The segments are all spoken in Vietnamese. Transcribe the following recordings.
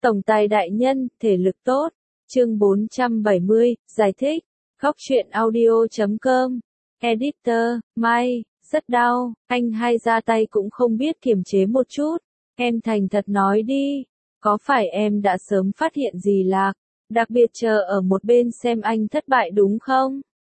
Tổng tài đại nhân, thể lực tốt. Chương 470, giải thích. Góc truyện audio.com. Editor, Mai, rất đau, anh hai ra tay cũng không biết kiềm chế một chút. Em thành thật nói đi, có phải em đã sớm phát hiện gì lạc, đặc biệt chờ ở một bên xem anh thất bại đúng không?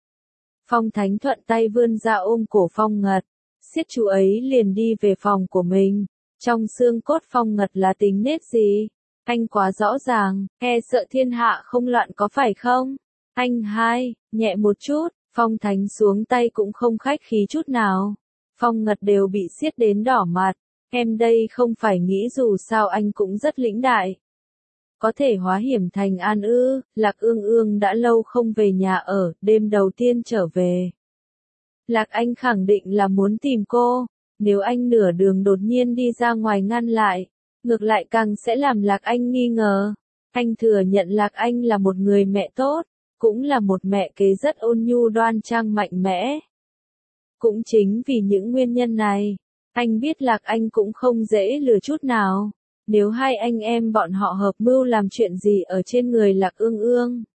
Phong Thánh thuận tay vươn ra ôm cổ Phong Ngật, siết chú ấy liền đi về phòng của mình. Trong xương cốt Phong Ngật là tính nết gì? Anh quá rõ ràng, e sợ thiên hạ không loạn có phải không? Anh hai, nhẹ một chút, Phong Thánh xuống tay cũng không khách khí chút nào. Phong Ngật đều bị siết đến đỏ mặt, em đây không phải nghĩ dù sao anh cũng rất lĩnh đại. Có thể hóa hiểm thành an ư, Lạc Ương Ương đã lâu không về nhà ở, đêm đầu tiên trở về. Lạc Anh khẳng định là muốn tìm cô, nếu anh nửa đường đột nhiên đi ra ngoài ngăn lại, ngược lại càng sẽ làm Lạc Anh nghi ngờ. Anh thừa nhận Lạc Anh là một người mẹ tốt, cũng là một mẹ kế rất ôn nhu đoan trang mạnh mẽ. Cũng chính vì những nguyên nhân này, anh biết Lạc Anh cũng không dễ lừa chút nào. Nếu hai anh em bọn họ hợp mưu làm chuyện gì ở trên người Lạc Ương Ương.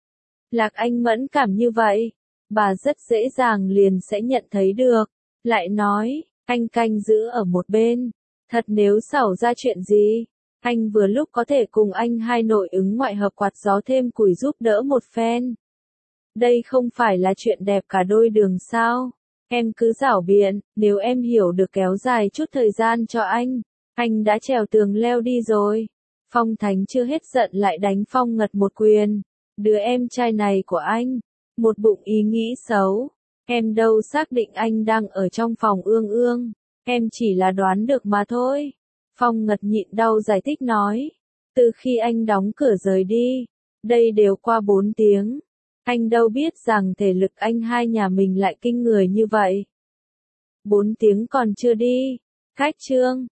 Lạc Anh mẫn cảm như vậy, bà rất dễ dàng liền sẽ nhận thấy được. Lại nói, anh canh giữ ở một bên. Thật nếu xảo ra chuyện gì, anh vừa lúc có thể cùng anh hai nội ứng ngoại hợp quạt gió thêm củi giúp đỡ một phen. Đây không phải là chuyện đẹp cả đôi đường sao? Em cứ giảo biện, nếu em hiểu được kéo dài chút thời gian cho anh đã trèo tường leo đi rồi. Phong Thánh chưa hết giận lại đánh Phong Ngật một quyền. Đứa em trai này của anh, một bụng ý nghĩ xấu. Em đâu xác định anh đang ở trong phòng Ương Ương. Em chỉ là đoán được mà thôi. Phong Ngật nhịn đau giải thích nói. Từ khi anh đóng cửa rời đi, đây đều qua 4 tiếng. Anh đâu biết rằng thể lực anh hai nhà mình lại kinh người như vậy. 4 tiếng còn chưa đi. Khách trương,